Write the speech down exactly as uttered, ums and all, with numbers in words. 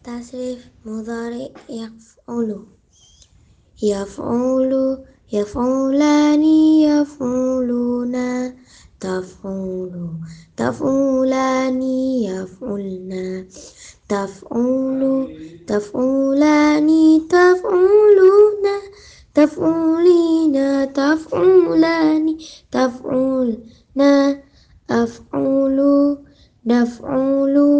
تصريف مضارع يفعل. يفعل يفعلان يفعلون تفعل تفعلان يفعلن تفعل تفعلان تفعلون تفعلين تفعلان تفعلن أفعل نفعل